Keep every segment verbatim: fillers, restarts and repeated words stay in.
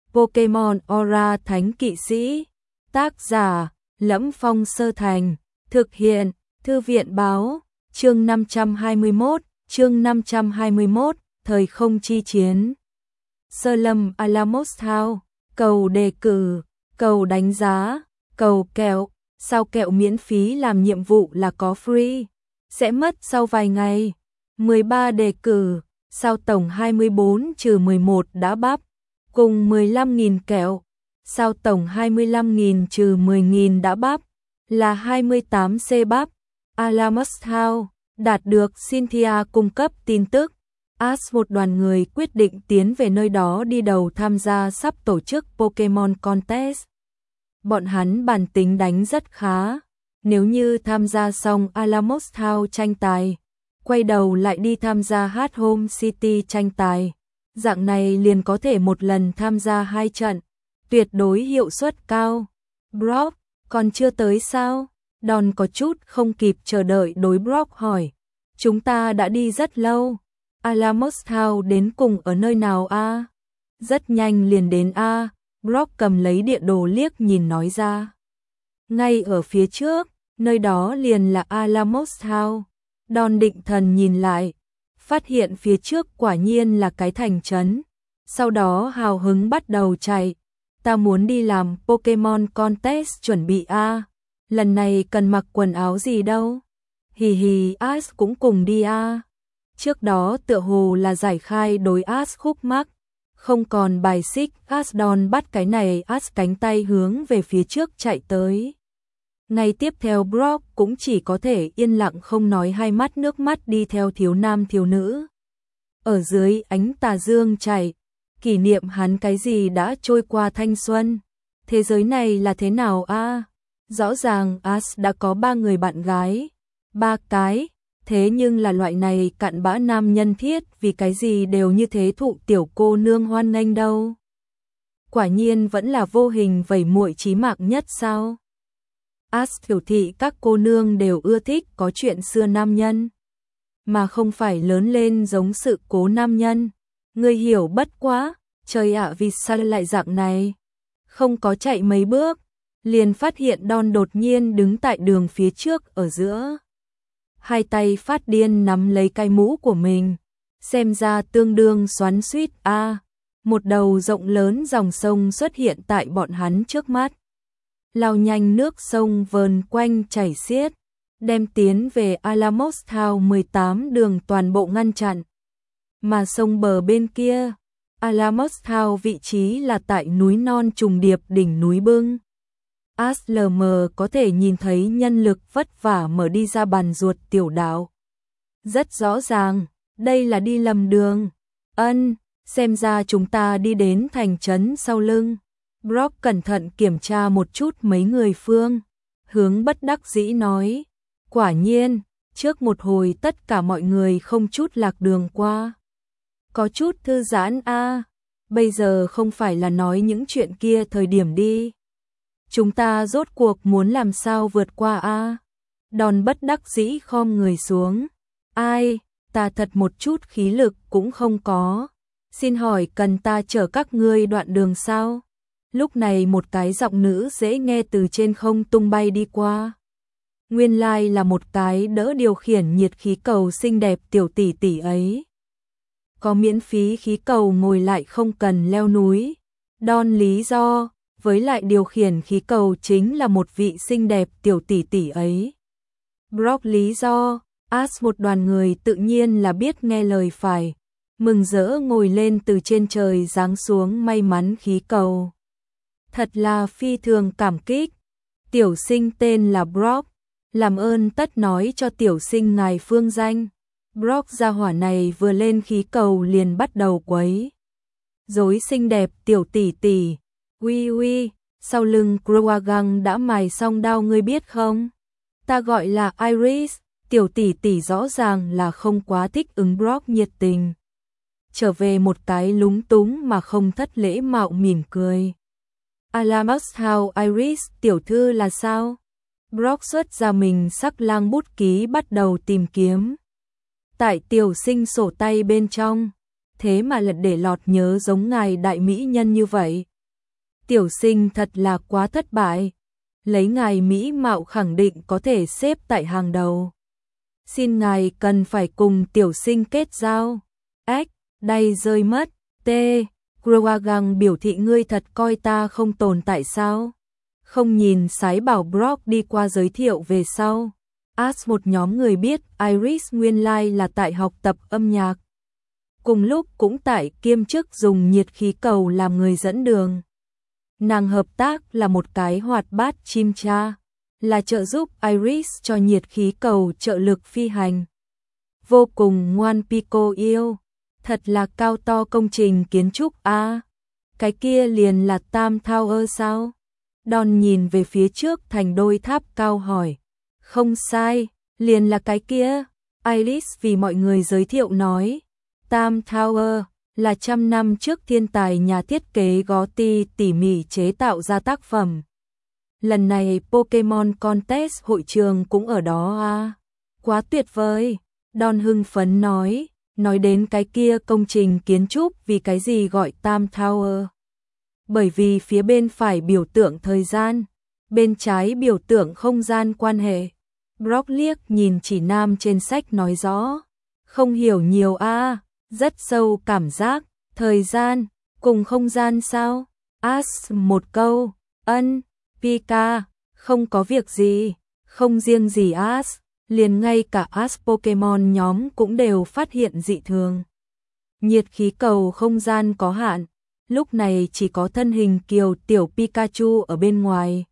Pokemon Aura Thánh Kỵ Sĩ. Tác giả: Lẫm Phong Sơ Thành. Thực hiện: Thư viện báo. Chương năm trăm hai mươi mốt, chương năm trăm hai mươi mốt, thời không chi chiến. Sơ lâm Alamos Town, cầu đề cử, cầu đánh giá, cầu kẹo, sao kẹo miễn phí làm nhiệm vụ là có free, sẽ mất sau vài ngày. mười ba đề cử, sao tổng hai mươi bốn trừ mười một đã bắp, cùng mười lăm nghìn kẹo, sao tổng hai mươi lăm nghìn trừ mười nghìn đã bắp, là hai mươi tám C bắp. Alamos Town, đạt được Cynthia cung cấp tin tức. Ash một đoàn người quyết định tiến về nơi đó đi đầu tham gia sắp tổ chức Pokemon Contest. Bọn hắn bản tính đánh rất khá, nếu như tham gia xong Alamos Town tranh tài, quay đầu lại đi tham gia Hát Home City tranh tài, dạng này liền có thể một lần tham gia hai trận, tuyệt đối hiệu suất cao. Brock, còn chưa tới sao? Don có chút không kịp chờ đợi đối Brock hỏi. Chúng ta đã đi rất lâu. Alamos Town đến cùng ở nơi nào a? À? Rất nhanh liền đến a. À. Brock cầm lấy địa đồ liếc nhìn nói ra. Ngay ở phía trước, nơi đó liền là Alamos Town. Don định thần nhìn lại, phát hiện phía trước quả nhiên là cái thành trấn. Sau đó hào hứng bắt đầu chạy. Ta muốn đi làm Pokemon Contest chuẩn bị a. À. Lần này cần mặc quần áo gì đâu? Hì hì, Ash cũng cùng đi a. À. Trước đó tựa hồ là giải khai đối Ash khúc mắc, không còn bài xích. Ash Don bắt cái này, Ash cánh tay hướng về phía trước chạy tới. Ngay tiếp theo Brock cũng chỉ có thể yên lặng không nói, hai mắt nước mắt đi theo thiếu nam thiếu nữ. Ở dưới ánh tà dương chạy, kỷ niệm hắn cái gì đã trôi qua thanh xuân. Thế giới này là thế nào a? À? Rõ ràng Ash đã có ba người bạn gái, ba cái, thế nhưng là loại này cặn bã nam nhân thiết vì cái gì đều như thế thụ tiểu cô nương hoan nghênh đâu. Quả nhiên vẫn là vô hình vẩy muội chí mạng nhất sao? Ash biểu thị các cô nương đều ưa thích có chuyện xưa nam nhân, mà không phải lớn lên giống sự cố nam nhân. Ngươi hiểu bất quá, trời ạ, vì sao lại dạng này? Không có chạy mấy bước, liền phát hiện Don đột nhiên đứng tại đường phía trước ở giữa. Hai tay phát điên nắm lấy cái mũ của mình, xem ra tương đương xoắn xuýt a. À, một đầu rộng lớn dòng sông xuất hiện tại bọn hắn trước mắt. Lao nhanh nước sông vờn quanh chảy xiết, đem tiến về Alamos Town mười tám đường toàn bộ ngăn chặn. Mà sông bờ bên kia, Alamos Town vị trí là tại núi non trùng điệp đỉnh núi bưng. Ash lờ mờ có thể nhìn thấy nhân lực vất vả mở đi ra bàn ruột tiểu đảo. Rất rõ ràng, đây là đi lầm đường. Ân, xem ra chúng ta đi đến thành trấn sau lưng. Brock cẩn thận kiểm tra một chút mấy người phương hướng, bất đắc dĩ nói. Quả nhiên, trước một hồi tất cả mọi người không chút lạc đường qua. Có chút thư giãn a. À, bây giờ không phải là nói những chuyện kia thời điểm đi. Chúng ta rốt cuộc muốn làm sao vượt qua a? À? Đòn bất đắc dĩ khom người xuống. Ai, ta thật một chút khí lực cũng không có. Xin hỏi cần ta chở các ngươi đoạn đường sao? Lúc này một cái giọng nữ dễ nghe từ trên không tung bay đi qua. Nguyên lai like là một cái đỡ điều khiển nhiệt khí cầu xinh đẹp tiểu tỷ tỷ ấy. Có miễn phí khí cầu ngồi lại không cần leo núi. Don lý do, với lại điều khiển khí cầu chính là một vị xinh đẹp tiểu tỷ tỷ ấy. Brock lý do, Ash một đoàn người tự nhiên là biết nghe lời phải, mừng rỡ ngồi lên từ trên trời giáng xuống may mắn khí cầu. Thật là phi thường cảm kích. Tiểu sinh tên là Brock, làm ơn tất nói cho tiểu sinh ngài phương danh. Brock gia hỏa này vừa lên khí cầu liền bắt đầu quấy rối. Xinh đẹp tiểu tỷ tỷ, uy uy, sau lưng Croagunk đã mài xong đao ngươi biết không? Ta gọi là Iris. Tiểu tỷ tỷ rõ ràng là không quá thích ứng Brock nhiệt tình, trở về một cái lúng túng mà không thất lễ mạo mỉm cười. Alamos Town Iris tiểu thư là sao? Brock xuất ra mình sắc lang bút ký bắt đầu tìm kiếm. Tại tiểu sinh sổ tay bên trong, thế mà lật để lọt nhớ giống ngài đại mỹ nhân như vậy. tiểu sinh thật là quá thất bại. Lấy ngài mỹ mạo khẳng định có thể xếp tại hàng đầu. Xin ngài cần phải cùng tiểu sinh kết giao. Ếch, đay rơi mất. T. Groagang biểu thị ngươi thật coi ta không tồn tại sao? Không nhìn sái bảo Brock đi qua giới thiệu về sau. As một nhóm người biết Iris nguyên lai là tại học tập âm nhạc. Cùng lúc cũng tại kiêm chức dùng nhiệt khí cầu làm người dẫn đường. Nàng hợp tác là một cái hoạt bát chim cha, là trợ giúp Iris cho nhiệt khí cầu trợ lực phi hành. Vô cùng ngoan Pico yêu, thật là cao to công trình kiến trúc a. À, cái kia liền là Tam Tower sao? Don nhìn về phía trước thành đôi tháp cao hỏi. Không sai, liền là cái kia. Iris vì mọi người giới thiệu nói. Tam Tower là trăm năm trước thiên tài nhà thiết kế Gotti tỉ mỉ chế tạo ra tác phẩm. Lần này Pokemon Contest hội trường cũng ở đó à. Quá tuyệt vời. Don hưng phấn nói. Nói đến cái kia công trình kiến trúc vì cái gì gọi Tam Tower. Bởi vì phía bên phải biểu tượng thời gian, bên trái biểu tượng không gian quan hệ. Brock liếc nhìn chỉ nam trên sách nói rõ. Không hiểu nhiều a, à, rất sâu cảm giác, thời gian, cùng không gian sao? As một câu, ân, Pika, không có việc gì, không riêng gì As, liền ngay cả As Pokemon nhóm cũng đều phát hiện dị thường. Nhiệt khí cầu không gian có hạn, lúc này chỉ có thân hình kiều tiểu Pikachu ở bên ngoài.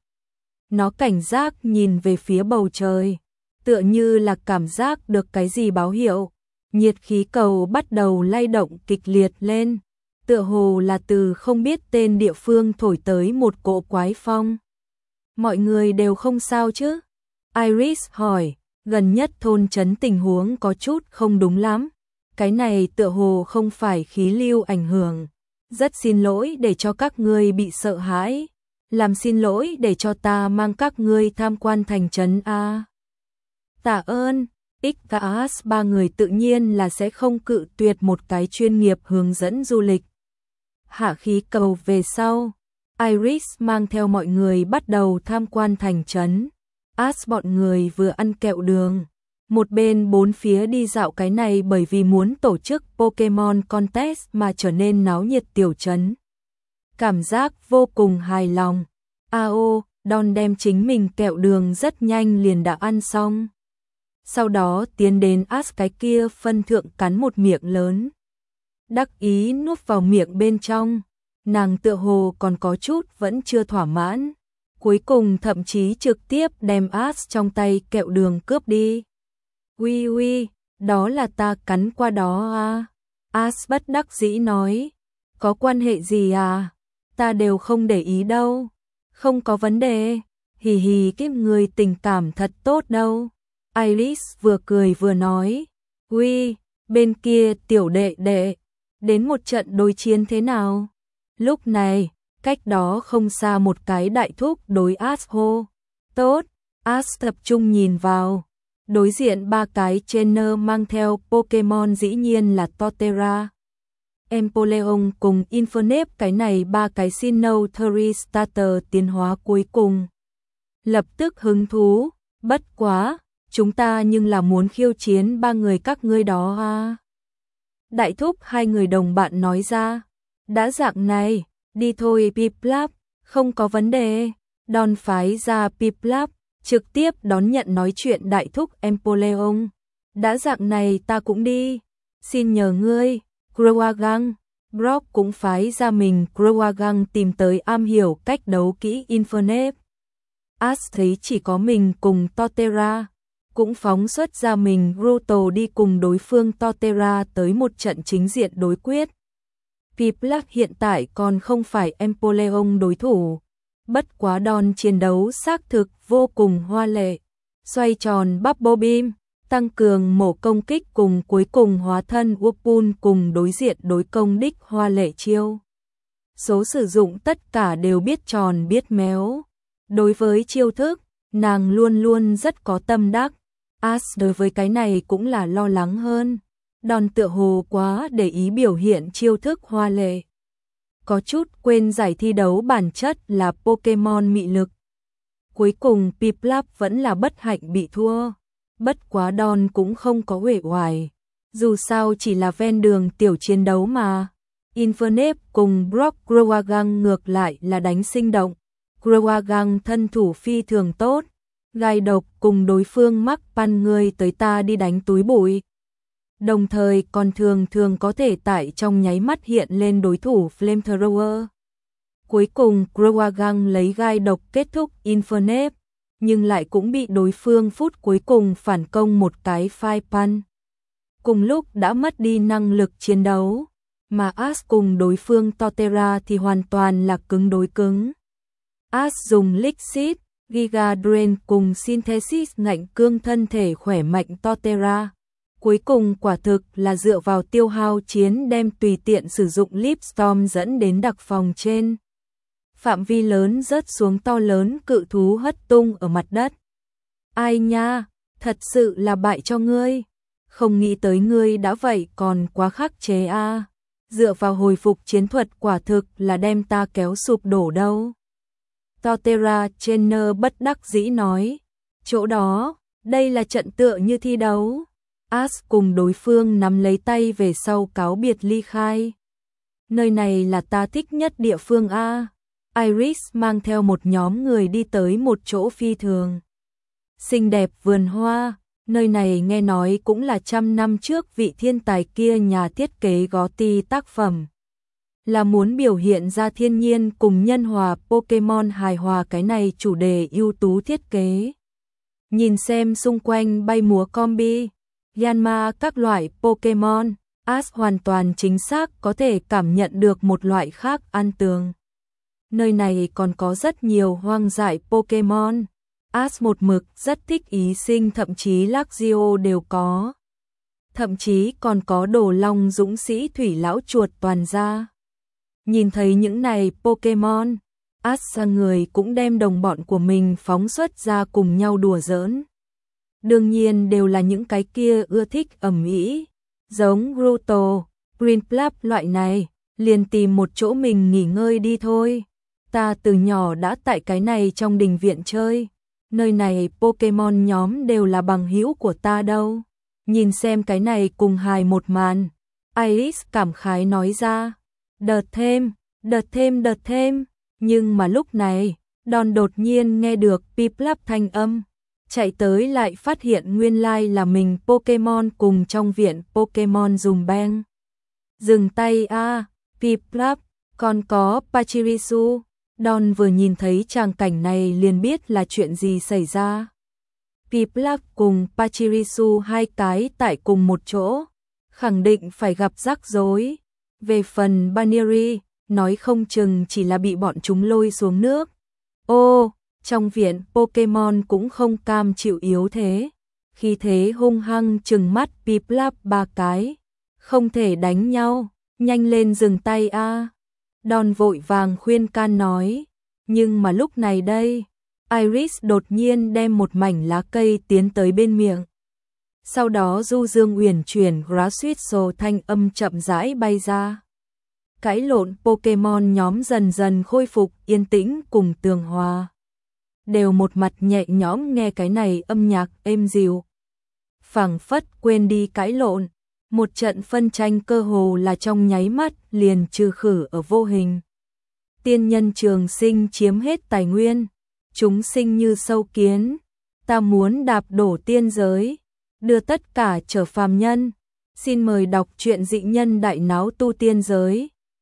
Nó cảnh giác nhìn về phía bầu trời, tựa như là cảm giác được cái gì báo hiệu. Nhiệt khí cầu bắt đầu lay động kịch liệt lên, tựa hồ là từ không biết tên địa phương thổi tới một cỗ quái phong. Mọi người đều không sao chứ? Iris hỏi, gần nhất thôn trấn tình huống có chút không đúng lắm. Cái này tựa hồ không phải khí lưu ảnh hưởng. Rất xin lỗi để cho các ngươi bị sợ hãi. Làm xin lỗi để cho ta mang các ngươi tham quan thành trấn A. Tạ ơn. X-Gas ba người tự nhiên là sẽ không cự tuyệt một cái chuyên nghiệp hướng dẫn du lịch. Hạ khí cầu về sau, Iris mang theo mọi người bắt đầu tham quan thành trấn. As bọn người vừa ăn kẹo đường, một bên bốn phía đi dạo cái này bởi vì muốn tổ chức Pokemon Contest mà trở nên náo nhiệt tiểu trấn. Cảm giác vô cùng hài lòng. Ao, Don đem chính mình kẹo đường rất nhanh liền đã ăn xong. Sau đó tiến đến As cái kia phân thượng cắn một miệng lớn. Đắc ý nuốt vào miệng bên trong, nàng tựa hồ còn có chút vẫn chưa thỏa mãn. Cuối cùng thậm chí trực tiếp đem As trong tay kẹo đường cướp đi. Ui ui, đó là ta cắn qua đó à. As bất đắc dĩ nói. Có quan hệ gì à? Ta đều không để ý đâu. Không có vấn đề. Hì hì kiếp người tình cảm thật tốt đâu. Iris vừa cười vừa nói. Ui, bên kia tiểu đệ đệ. Đến một trận đối chiến thế nào? Lúc này, cách đó không xa một cái đại thúc đối As hô. Tốt, As tập trung nhìn vào. Đối diện ba cái trainer mang theo Pokemon dĩ nhiên là Torterra, Empoleon cùng Infernape, cái này ba cái Sinnoh Theory Starter tiến hóa cuối cùng. Lập tức hứng thú, bất quá, chúng ta nhưng là muốn khiêu chiến ba người các ngươi đó à. Đại thúc hai người đồng bạn nói ra, đã dạng này, đi thôi Piplup, không có vấn đề. Don phái ra Piplup, trực tiếp đón nhận nói chuyện đại thúc Empoleon. Đã dạng này ta cũng đi, xin nhờ ngươi. Groagang, Brock cũng phái ra mình Groagang tìm tới am hiểu cách đấu kỹ Infernape. As thấy chỉ có mình cùng Torterra, cũng phóng xuất ra mình Ruto đi cùng đối phương Torterra tới một trận chính diện đối quyết. Piplup hiện tại còn không phải Empoleon đối thủ, bất quá Don chiến đấu xác thực vô cùng hoa lệ. Xoay tròn Bubble Beam, tăng cường mổ công kích cùng cuối cùng hóa thân Wurmple cùng đối diện đối công đích hoa lệ chiêu. Số sử dụng tất cả đều biết tròn biết méo. Đối với chiêu thức, nàng luôn luôn rất có tâm đắc. As đối với cái này cũng là lo lắng hơn. Don tựa hồ quá để ý biểu hiện chiêu thức hoa lệ. có chút quên giải thi đấu bản chất là Pokemon mị lực. Cuối cùng Piplup vẫn là bất hạnh bị thua. Bất quá Don cũng không có uể oải. Dù sao chỉ là ven đường tiểu chiến đấu mà. Infernape cùng Brock Croagunk ngược lại là đánh sinh động. Croagunk thân thủ phi thường tốt. Gai độc cùng đối phương mắc pan người tới ta đi đánh túi bụi. Đồng thời còn thường thường có thể tại trong nháy mắt hiện lên đối thủ Flamethrower. Cuối cùng Croagunk lấy gai độc kết thúc Infernape, nhưng lại cũng bị đối phương phút cuối cùng phản công một cái Fire Punch. Cùng lúc đã mất đi năng lực chiến đấu, mà Ash cùng đối phương Torterra thì hoàn toàn là cứng đối cứng. Ash dùng Lixit, Giga Drain cùng Synthesis ngạnh cương thân thể khỏe mạnh Torterra. Cuối cùng quả thực là dựa vào tiêu hao chiến đem tùy tiện sử dụng Leaf Storm dẫn đến đặc phòng trên. Phạm vi lớn rớt xuống to lớn cự thú hất tung ở mặt đất. Ai nha, thật sự là bại cho ngươi. Không nghĩ tới ngươi đã vậy còn quá khắc chế a. À. Dựa vào hồi phục chiến thuật quả thực là đem ta kéo sụp đổ đâu. Torterra Trainer bất đắc dĩ nói. Chỗ đó, đây là trận tựa như thi đấu. Ash cùng đối phương nắm lấy tay về sau cáo biệt ly khai. Nơi này là ta thích nhất địa phương a. Iris mang theo một nhóm người đi tới một chỗ phi thường xinh đẹp vườn hoa. Nơi này nghe nói cũng là trăm năm trước vị thiên tài kia nhà thiết kế Gotti tác phẩm. Là muốn biểu hiện ra thiên nhiên cùng nhân hòa Pokemon hài hòa cái này chủ đề ưu tú thiết kế. Nhìn xem xung quanh bay múa combi, Yanma các loại Pokemon, Ash hoàn toàn chính xác có thể cảm nhận được một loại khác an tường. Nơi này còn có rất nhiều hoang dại Pokemon. Ash một mực rất thích ý sinh, thậm chí Luxio đều có. Thậm chí còn có đồ long dũng sĩ thủy lão chuột toàn ra. Nhìn thấy những này Pokemon, Ash ra người cũng đem đồng bọn của mình phóng xuất ra cùng nhau đùa giỡn. Đương nhiên đều là những cái kia ưa thích ầm ĩ, giống Ruto, Prinplup loại này, liền tìm một chỗ mình nghỉ ngơi đi thôi. Ta từ nhỏ đã tại cái này trong đình viện chơi, nơi này Pokemon nhóm đều là bằng hữu của ta đâu. Nhìn xem cái này cùng hài một màn, Iris cảm khái nói ra. Đợt thêm, đợt thêm, đợt thêm. Nhưng mà lúc này, Don đột nhiên nghe được Piplup thanh âm. Chạy tới lại phát hiện nguyên lai là mình Pokemon cùng trong viện Pokemon dùm beng. Dừng tay a, à, Piplup, còn có Pachirisu. Don vừa nhìn thấy tràng cảnh này liền biết là chuyện gì xảy ra. Piplup cùng Pachirisu hai cái tại cùng một chỗ, khẳng định phải gặp rắc rối. Về phần Baniri, nói không chừng chỉ là bị bọn chúng lôi xuống nước. Ô, trong viện Pokemon cũng không cam chịu yếu thế. Khi thế hung hăng trừng mắt Piplup ba cái. Không thể đánh nhau, nhanh lên dừng tay a. À. Don vội vàng khuyên can nói. Nhưng mà lúc này đây, Iris đột nhiên đem một mảnh lá cây tiến tới bên miệng. Sau đó du dương uyển chuyển Grasswhistle thanh âm chậm rãi bay ra. Cãi lộn Pokemon nhóm dần dần khôi phục yên tĩnh cùng tường hòa. Đều một mặt nhẹ nhõm nghe cái này âm nhạc êm dịu. Phảng phất quên đi cãi lộn, một trận phân tranh cơ hồ là trong nháy mắt liền trừ khử ở vô hình. Tiên nhân trường sinh chiếm hết tài nguyên, chúng sinh như sâu kiến, ta muốn đạp đổ tiên giới, đưa tất cả trở phàm nhân. Xin mời đọc truyện Dị Nhân Đại Náo Tu Tiên Giới.